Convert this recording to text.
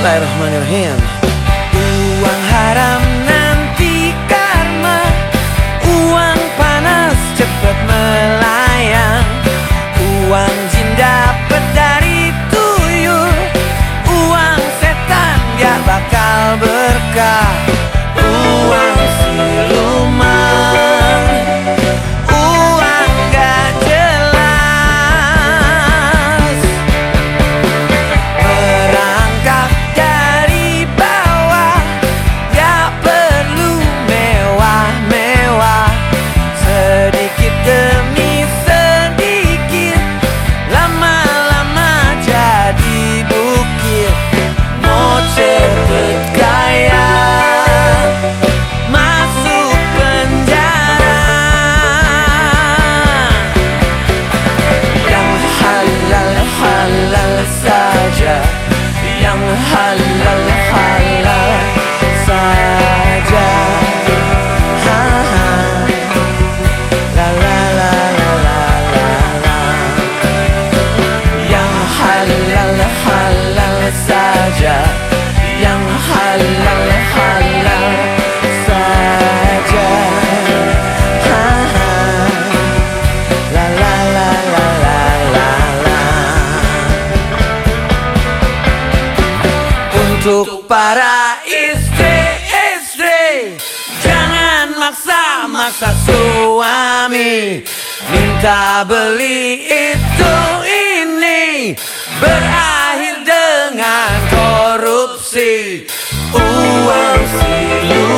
Bismillahirrahmanirrahim. Uang haram nanti karma, uang panas cepat melayang, uang jin dapat dari tuyul, uang setan gak bakal berkah, uang siluman, uang gak jelas, merangkak dari bawah, gak perlu mewah-mewah, sedikit demi sedikit, lama-lama jadi bukit, mau cepet kaya masuk penjara. Yang halal-halal saja, yang halal-halal saja. Ha, ha. La, la, la, la, la, la, la. Yang halal-halal saja, yang halal-halal saja. Ha, ha. La, la, la, la, la, la, la. Untuk para istri-istri, jangan maksa-maksa suami, minta beli itu ini, berakhir dengan korupsi, uang siluman.